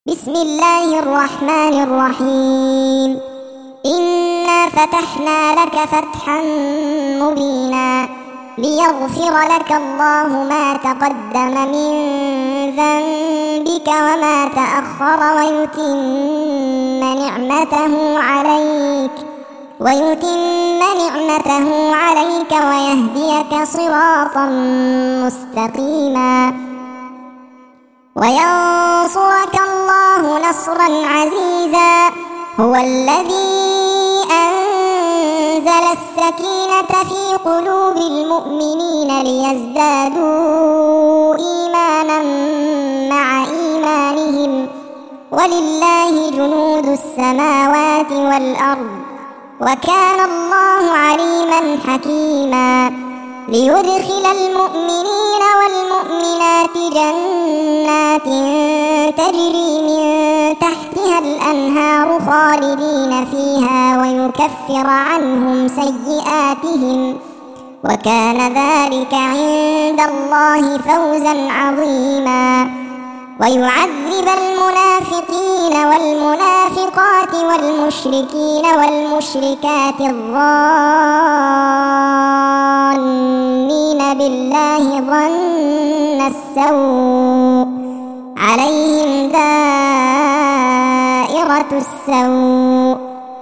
بسم الله الرحمن الرحيم. إنا فتحنا لك فتحا مبينا ليغفر لك الله ما تقدم من ذنبك وما تأخر ويتم نعمته عليك ويهديك صراطا مستقيما وينصرك الله نصرا عزيزا. هو الذي أنزل السكينة في قلوب المؤمنين ليزدادوا إيمانا مع إيمانهم ولله جنود السماوات والأرض وكان الله عليما حكيما. ليدخل المؤمنين والمؤمنات جنات تجري من تحتها الأنهار خالدين فيها ويكفر عنهم سيئاتهم وكان ذلك عند الله فوزا عظيما. ويعذب المنافقين والمنافقات والمشركين والمشركات الظانين بالله ظن السوء عليهم دائرة السوء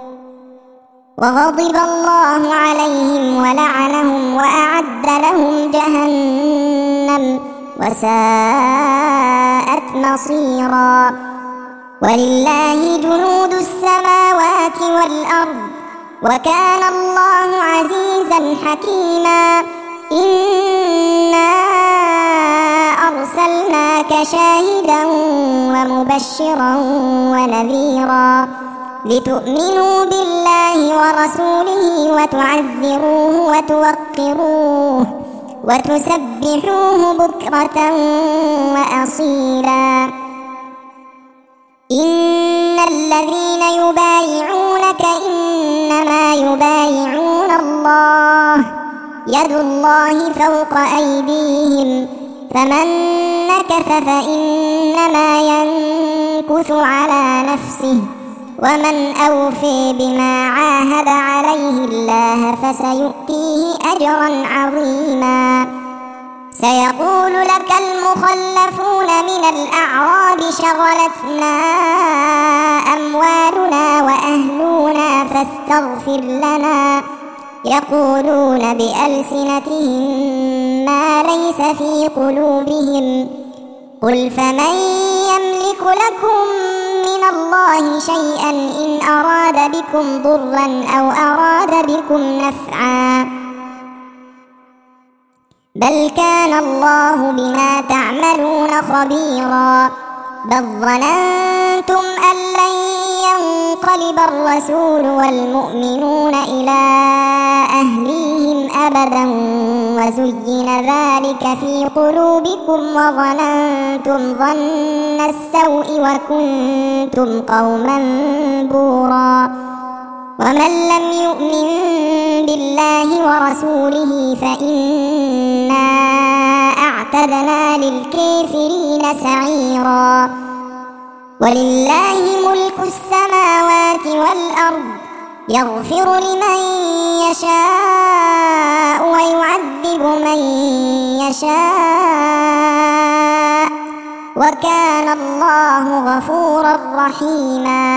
وغضب الله عليهم ولعنهم وأعد لهم جهنم وساءت مصيرا. ولله جنود السماوات والأرض وكان الله عزيزا حكيما. إنا أرسلناك شاهدا ومبشرا ونذيرا لتؤمنوا بالله ورسوله وتعزروه وتوقروه وتسبحوه بكرة وأصيلا. إن الذين يبايعونك إنما يبايعون الله يد الله فوق أيديهم فمن نكث فإنما ينكث على نفسه ومن أوفي بما عاهد عليه الله فسيؤتيه أجرا عظيما. سيقول لك المخلفون من الأعراب شغلتنا أموالنا وأهلنا فاستغفر لنا يقولون بألسنتهم ما ليس في قلوبهم قل فمن يملك لكم من الله شيئا إن أراد بكم ضرا أو أراد بكم نفعا بل كان الله بما تعملون خبيرا. بل ظننتم أن لن ينقلب الرسول والمؤمنون إلى أهليهم أبدا وزين ذلك في قلوبكم وظننتم ظن السوء وكنتم قوما بورا. ومن لم يؤمن بالله ورسوله فإنا أعتدنا للكافرين سعيرا. ولله ملك السماوات والأرض يغفر لمن يشاء ويعذب من يشاء وكان الله غفورا رحيما.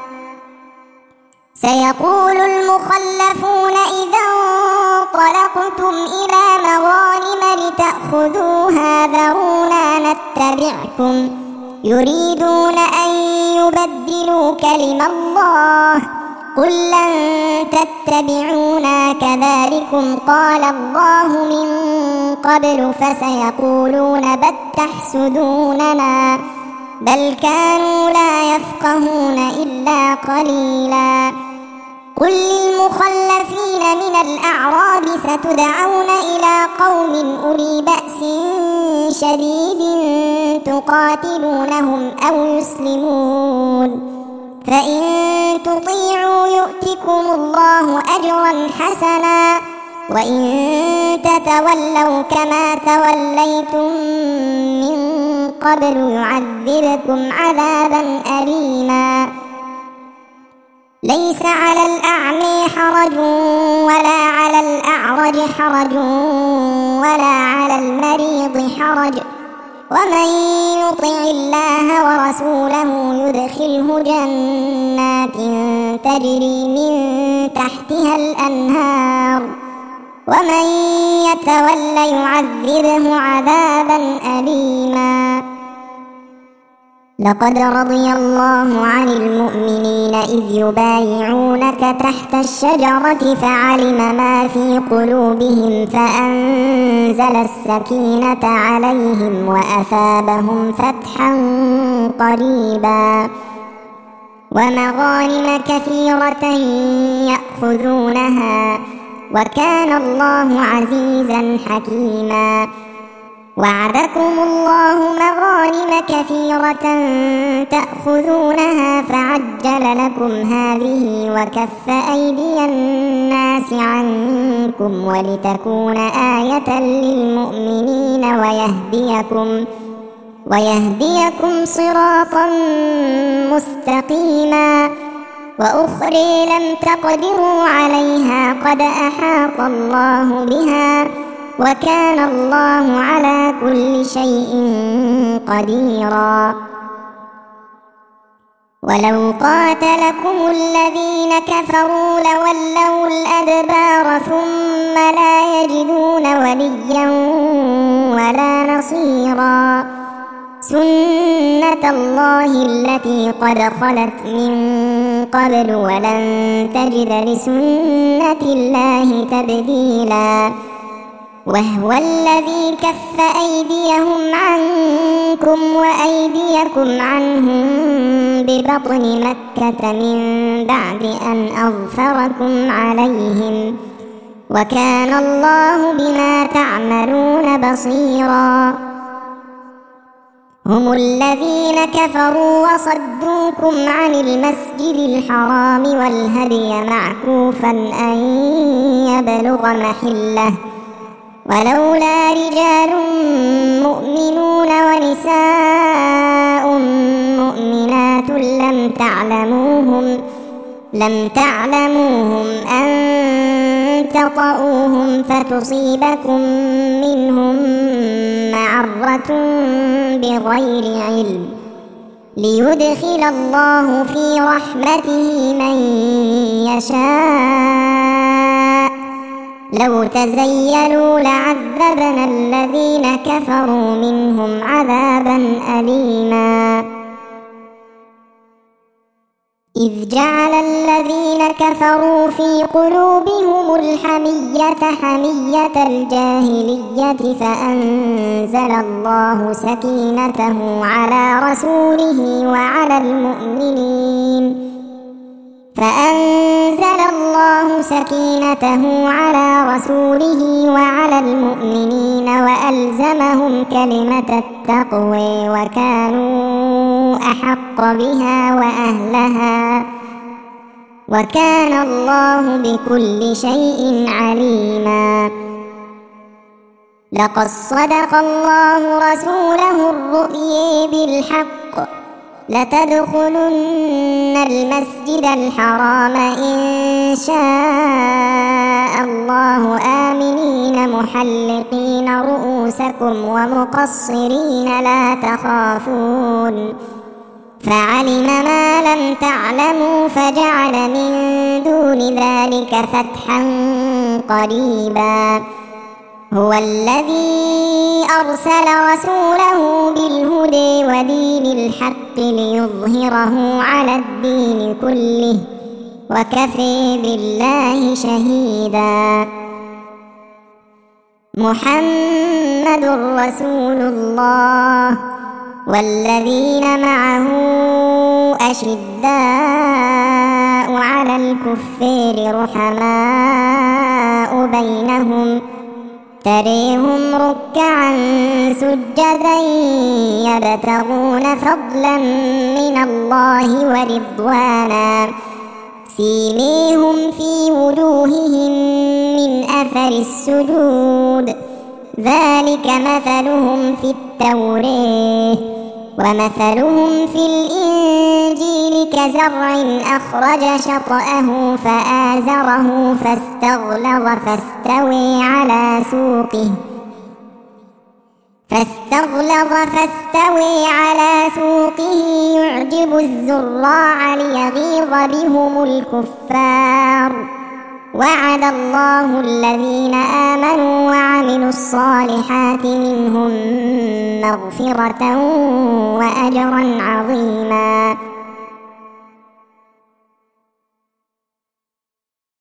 سيقول المخلفون إذا انطلقتم إلى مغانم لتأخذوها ذرونا نتبعكم يريدون أن يبدلوا كلم الله قل لن تتبعونا كذلكم قال الله من قبل فسيقولون بل تحسدوننا بل كانوا لا يفقهون إلا قليلا. قل للمخلفين من الأعراب ستدعون إلى قوم أولي بأس شديد تقاتلونهم أو يسلمون فإن تطيعوا يؤتكم الله أجرا حسنا وإن تتولوا كما توليتم من قبل يعذبكم عذابا أليما ليس على الأعمى حرج ولا على الأعرج حرج ولا على المريض حرج ومن يطع الله ورسوله يدخله جنات تجري من تحتها الأنهار ومن يتول يعذبه عذابا أليما لقد رضي الله عن المؤمنين إذ يبايعونك تحت الشجرة فعلم ما في قلوبهم فأنزل السكينة عليهم وأثابهم فتحا قريبا ومغانم كثيرة يأخذونها وكان الله عزيزا حكيما وعدكم الله مغانم كثيرة تأخذونها فعجل لكم هذه وكف أيدي الناس عنكم ولتكون آية للمؤمنين ويهديكم صراطا مستقيما وأخرى لم تقدروا عليها قد أحاط الله بها وكان الله على كل شيء قديرا ولو قاتلكم الذين كفروا لولوا الأدبار ثم لا يجدون وليا ولا نصيرا سنة الله التي قد خلت من قبل ولن تجد لسنة الله تبديلا وهو الذي كف أيديهم عنكم وأيديكم عنهم ببطن مكة من بعد أن أظفركم عليهم وكان الله بما تعملون بصيرا هم الذين كفروا وصدوكم عن المسجد الحرام والهدي معكوفا أن يبلغ محله ولولا رجال مؤمنون ونساء مؤمنات لم تعلموهم أن تطؤوهم فتصيبكم منهم معرة بغير علم ليدخل الله في رحمته من يشاء لو تزيلوا لعذبنا الذين كفروا منهم عذابا أليما إذ جعل الذين كفروا في قلوبهم الحمية حمية الجاهلية فأنزل الله سكينته على رسوله وعلى المؤمنين وألزمهم كلمة التقوى وكانوا أحق بها وأهلها وكان الله بكل شيء عليما لقد صدق الله رسوله الرؤيا بالحق لتدخلن المسجد الحرام إن شاء الله آمنين محلقين رؤوسكم ومقصرين لا تخافون فعلم ما لم تعلموا فجعل من دون ذلك فتحا قريبا هو الذي أرسل رسوله بالهدى ودين الحق ليظهره على الدين كله وكفى بالله شهيدا محمد رسول الله والذين معه أشداء على الكفار رحماء بينهم تريهم ركعا سجدا يبتغون فضلا من الله ورضوانا سيميهم في وجوههم من أثر السجود ذلك مثلهم في التوراة ومثلهم في الإنجيل كزرع أخرج شطأه فآزره فاستغلظ فاستوي على سوقه يعجب الزراع ليغيظ بهم الكفار. وعد الله الذين آمنوا وعملوا الصالحات منهم مغفرة وأجرا عظيما.